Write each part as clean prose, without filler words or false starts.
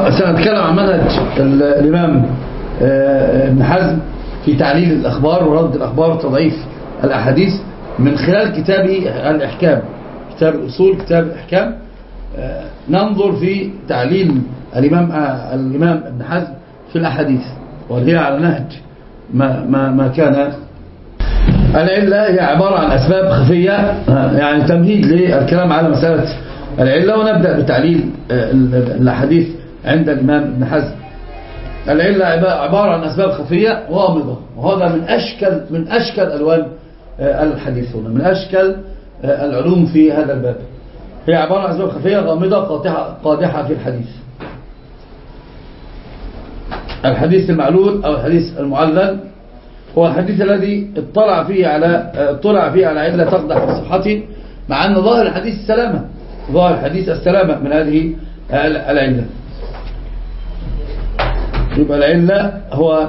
سنتكلم عن منهج الإمام ابن حزم في تعليل الأخبار ورد الأخبار وتضعيف الأحاديث من خلال كتابه الإحكام، كتاب الأصول، كتاب الإحكام. ننظر في تعليل الإمام ابن حزم في الأحاديث، وهي على نهج ما كان. العلة هي عبارة عن أسباب خفية، يعني تمهيد للكلام على مسألة العلة، ونبدأ بتعليل الأحاديث عند الإمام ابن حزم. العلة عبارة عن أسباب خفية غامضة، وهذا من أشكل ألوان الحديث هنا، من أشكل العلوم في هذا الباب. هي عبارة عن أسباب خفية غامضة قادحة في الحديث. الحديث المعلول أو الحديث المعلل هو الحديث الذي اطلع فيه على علة تقدح في صحته، مع أن ظاهر الحديث السلامة، ظاهر الحديث السلامة من هذه العلة. يبقى العلة هو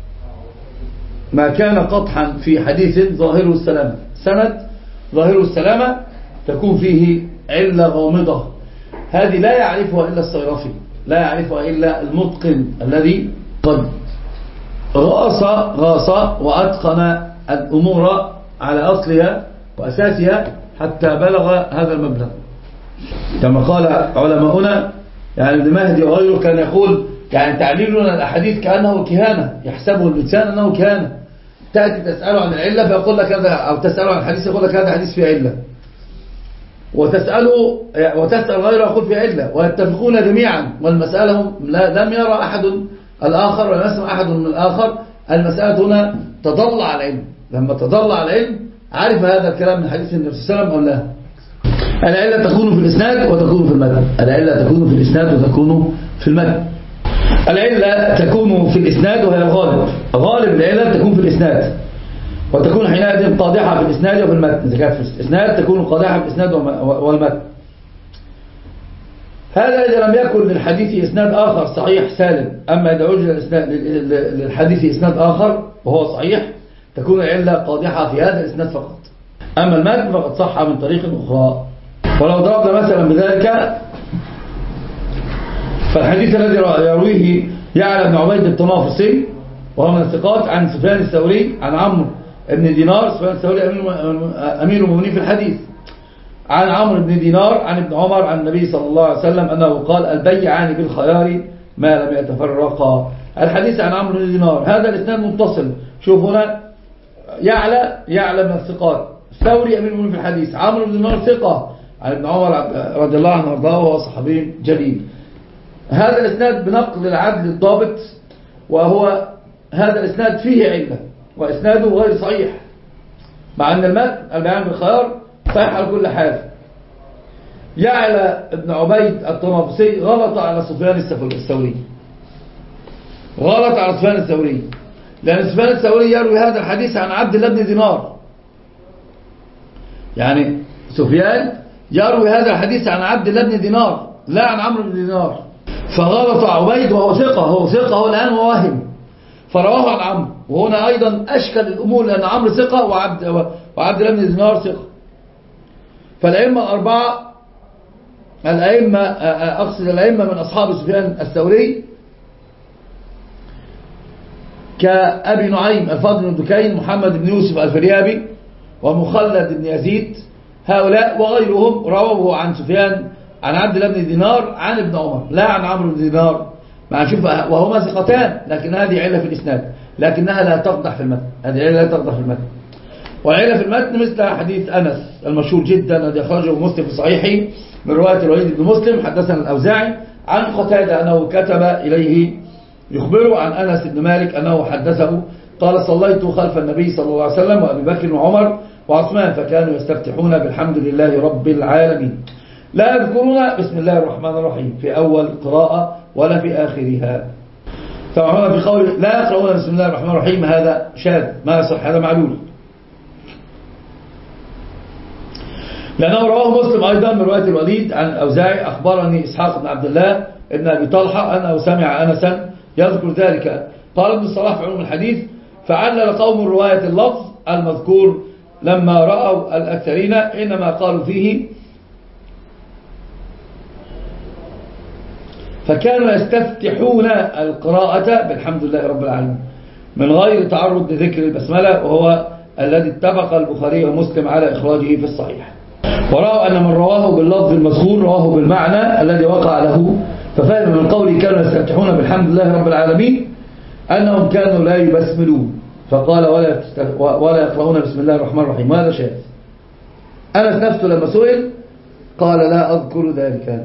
ما كان قطحا في حديث ظاهره السلامة، سند ظاهره السلامة تكون فيه علة غامضة. هذه لا يعرفها إلا الصيرفي، لا يعرفها إلا المتقن الذي قد غاص وأتقن الأمور على أصلها وأساسها حتى بلغ هذا المبلغ. كما قال علماؤنا، يعني ابن مهدي وغيره كان يقول يعني تعليلنا الأحاديث كأنه كهانة، يحسبه الإنسان أنه كهانة. تأتي تسأله عن العلة فيقول لك هذا، أو تسأله عن الحديث يقول لك هذا حديث فيه علة، وتسأل غيره يقول فيه علة، ويتفقون جميعا، والمسألة لم يرى أحد الآخر ولم يسمع أحد من الآخر. المسألة هنا تضل على العلم، لما تضل على العلم عرف هذا الكلام من حديث النبي صلى الله عليه وسلم أو لا. العلة تكون في الإسناد وتكون في المتن، العلة تكون في الإسناد وتكون في المتن. العلة تكون في الإسناد وهي الغالب، غالب العلة تكون في الإسناد، وتكون حينئذ قادحة في الإسناد وفي المتن. إذا كانت في الإسناد تكون قادحة في الإسناد والمتن. هذا إذا لم يكن للحديث إسناد آخر صحيح سالم. أما إذا وجد للحديث إسناد آخر وهو صحيح تكون العلة قادحة في هذا الإسناد فقط. أما المتن فقد صح من طريق أخرى. ولو ضربنا مثلا بذلك، فالحديث الذي يرويه يعلى بن عبيد الطنافسي وهو من الثقات عن سفيان الثوري عن عمرو بن دينار. سفيان الثوري أمير المؤمنين في الحديث. عن عمرو بن دينار عن ابن عمر عن النبي صلى الله عليه وسلم أنه قال: البيعان بالخيار ما لم يتفرقا. الحديث عن عمرو بن دينار، هذا الإسناد متصل. شوف هنا يعلى من الثقات، الثوري أمير المؤمنين في الحديث، عمرو بن دينار ثقة عن ابن عمر رضي الله عنه وارضاه وهو صحابي جليل. هذا الإسناد بنقل العدل الضابط، وهو هذا الإسناد فيه علة وإسناده غير صحيح، مع أن المتن البيان بالخيار صحيح على كل حال. يعلى ابن عبيد الطنافسي غلط على سفيان الثوري، غلط على سفيان الثوري، لأن سفيان الثوري يروي هذا الحديث عن عبد الله بن دينار. يعني سفيان يروي هذا الحديث عن عبد الله بن دينار لا عن عمرو بن دينار. فغلط عبيد وهو ثقة، هو الآن وواهم، فرواه عن عمرو. وهنا أيضا أشكل الأمور، لأن عمرو ثقة وعبد الله بن دينار ثقة. فالأئمة الأربعة، الأئمة من أصحاب سفيان الثوري كأبي نعيم الفضل بن دكين، محمد بن يوسف الفريابي، ومخلد بن يزيد، هؤلاء وغيرهم رواه عن سفيان عن عبد الله بن دينار عن ابن عمر لا عن عمرو بن دينار. مع شوف وهما ثقتان، لكن هذه علة في الإسناد، لكنها لا تقدح في المتن. هذه علة لا تقدح في المتن. وعلة في المتن مثل حديث أنس المشهور جدا الذي أخرجه مسلم في صحيحه من رواية الوليد بن مسلم: حدثنا الأوزاعي عن قتادة أنه كتب إليه يخبره عن أنس بن مالك أنه حدثه قال: صليت خلف النبي صلى الله عليه وسلم وأبي بكر وعمر وعثمان فكانوا يستفتحون بالحمد لله رب العالمين، لا يذكرون بسم الله الرحمن الرحيم في أول القراءة ولا في آخرها. طبعا هنا في قول لا يقرؤون بسم الله الرحمن الرحيم هذا شاذ، ما يصح، هذا معلول، لأنه رواه مسلم أيضا من رواية الوليد عن الأوزاعي: أخبرني إسحاق بن عبد الله ابن أبي طلحة أنه سمع أنسا يذكر ذلك. قال ابن الصلاح في علوم الحديث: فعلل قوم رواية اللفظ المذكور لما رأوا الأكثرين إنما قالوا فيه فكانوا يستفتحون القراءة بالحمد لله رب العالمين من غير تعرض لذكر البسملة، وهو الذي اتفق البخاري ومسلم على إخراجه في الصحيح. ورأوا أن من رواه باللفظ المذكور رواه بالمعنى الذي وقع له، ففهم من قوله كانوا يستفتحون بالحمد لله رب العالمين أنهم كانوا لا يبسملون، فقال ولا يقرؤون بسم الله الرحمن الرحيم، وهذا شاذ. أنس نفسه لما سئل قال لا أذكر ذلك.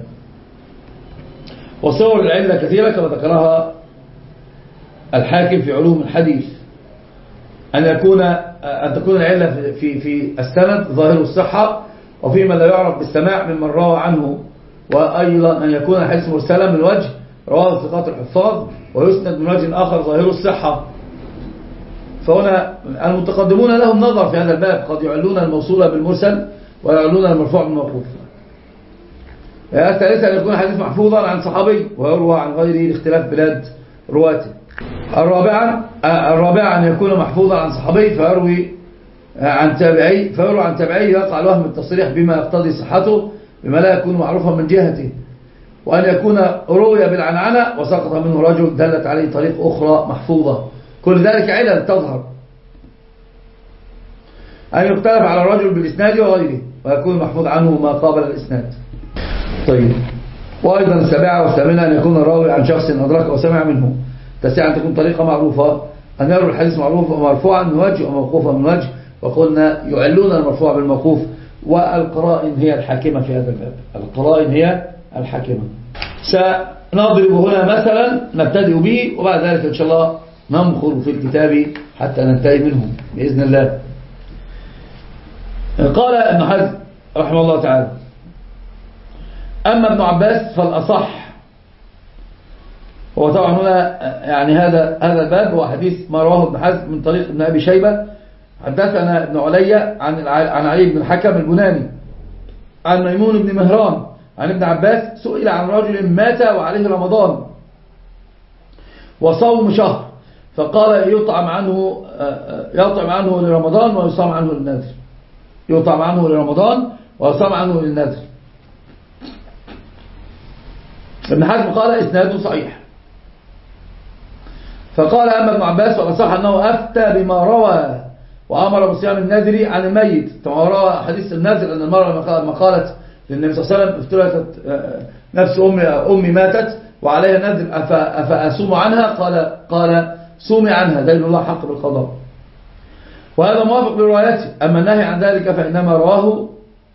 وصور العلة كثيرة كما ذكرها الحاكم في علوم الحديث، أن تكون العلة في السند ظاهر الصحة، وفيما لا يعرف بالسماع ممن روى عنه، وأيضا أن يكون الحديث مرسلا من وجه رواه ثقات الحفاظ، ويسند من وجه آخر ظاهر الصحة. فهنا المتقدمون لهم نظر في هذا الباب، قد يعلون الموصول بالمرسل ويعلون المرفوع بالموقوف. الثالثة أن يكون الحديث محفوظا عن صحابي ويروى عن غيره لاختلاف بلاد رواته. الرابعة أن يكون محفوظا عن صحابي فيروي عن تابعي يقع الوهم التصريح بما يقتضي صحته بما لا يكون معروفا من جهته، وأن يكون روي بالعنعنة وسقط منه رجل دلت عليه طريق أخرى محفوظة، كل ذلك علل تظهر. أن يختلف على الرجل بالإسناد وغيره ويكون محفوظ عنه ما قابل الإسناد. طيب. وأيضا السابعة والثامنة أن يكون الراوي عن شخص أدرك وسمع منه. تسعة أن تكون طريقة معروفة، أن يروي الحديث معروف ومرفوعا من وجه وموقوفا من وجه، وقلنا يعلون المرفوع بالموقوف. والقرائن هي الحاكمة في هذا الباب، القرائن هي الحاكمة. سنضرب هنا مثلا نبتدئ به، وبعد ذلك إن شاء الله نمخر في الكتاب حتى ننتهي منه بإذن الله. قال ابن حزم رحمه الله تعالى: أما ابن عباس فالأصح. هو طبعا هنا يعني هذا الباب هو حديث ما رواه ابن حزم من طريق ابن أبي شيبة. حدثنا ابن علي عن علي بن الحكم البناني عن ميمون بن مهران عن ابن عباس سئل عن رجل مات وعليه رمضان وصوم شهر، فقال يطعم عنه لرمضان ويصام عنه للنذر. يطعم عنه لرمضان ويصام عنه للنذر. ابن حزم قال إسناده صحيح. فقال أما ابن عباس فأصح أنه أفتى بما روى وأمر بصيام النذر عن الميت، كما روى حديث النذر أن المرأة لما قالت للنبي صلى الله عليه وسلم افترت نفس أمي ماتت وعليها نذر أفأصوم عنها، قال صومي عنها، دين الله حق بالقضاء. وهذا موافق لروايته. أما النهي عن ذلك فإنما رواه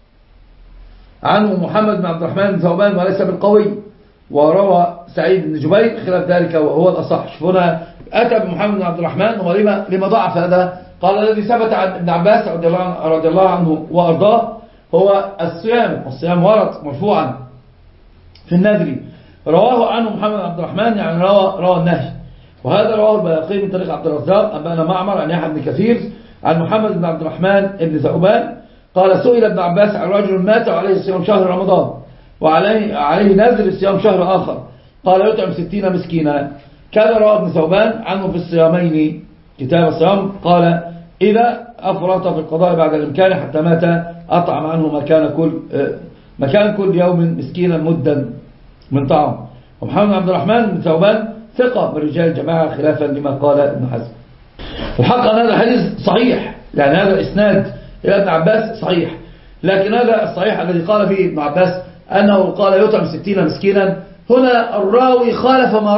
عنه محمد بن عبد الرحمن بن ثوبان وليس بالقوي، وروى سعيد بن جبير خلاف ذلك وهو الأصح. هنا أتى بمحمد بن عبد الرحمن، ولما ضعف هذا؟ قال الذي ثبت عن ابن عباس رضي الله عنه وأرضاه هو الصيام، والصيام ورد مرفوعا في النذر. رواه عنه محمد بن عبد الرحمن يعني روى النهي. وهذا رواه البيهقي من طريق عبد الرزاق أنبأنا معمر عن يحيى بن كثير عن محمد بن عبد الرحمن بن ثوبان قال سئل ابن عباس عن رجل مات وعليه صيام شهر رمضان وعليه نذر صيام شهر آخر، قال يطعم 60 مسكينا. كان رواه ابن ثوبان عنه في الصيامين كتاب الصيام، قال إذا أفرط في القضاء بعد الإمكان حتى مات أطعم عنه مكان كل يوم مسكينا مدا من طعام. ومحمد بن عبد الرحمن بن ثوبان ثقة من رجال الجماعة خلافا لما قال ابن حزم. الحق أن هذا الحديث صحيح، يعني هذا الإسناد إلى ابن عباس صحيح، لكن هذا الصحيح الذي قال فيه ابن عباس أنه قال يطعم 60 مسكينا، هنا الراوي خالف ما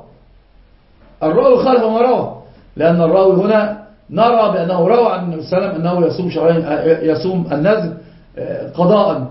روى، لأن الراوي هنا نرى بأنه روى عن النبي صلى الله عليه وسلم أنه يصوم شهرين، يصوم النذر قضاء،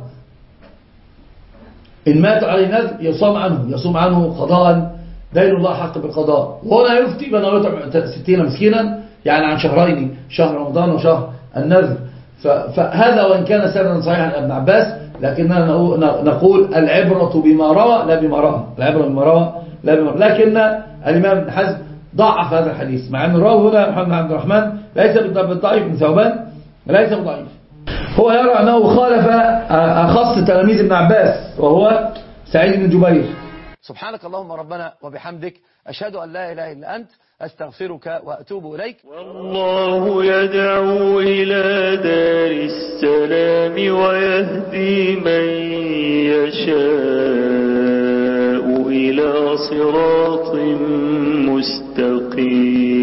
إن مات عليه نذر يصوم عنه قضاء، دين الله حق بالقضاء. وهنا يفتي بأنه يطعم 60 مسكينا يعني عن شهرين، شهر رمضان وشهر النذر. فهذا وإن كان سندا صحيحا عن ابن عباس، لكننا نقول العبرة بما روى لا بما رأى، العبرة بما روى لا بما رأى. لكن الإمام ابن حزم ضعف هذا الحديث، مع أن الراوي هنا محمد بن عبد الرحمن ليس بالضعيف بن ثوبان، ليس بضعيف. هو يرى أنه خالف أخص تلاميذ ابن عباس وهو سعيد بن جبير. سبحانك اللهم ربنا وبحمدك، أشهد أن لا إله إلا أنت، أستغفرك وأتوب إليك. والله يدعو إلى دار السلام ويهدي من يشاء إلى صراط مستقيم.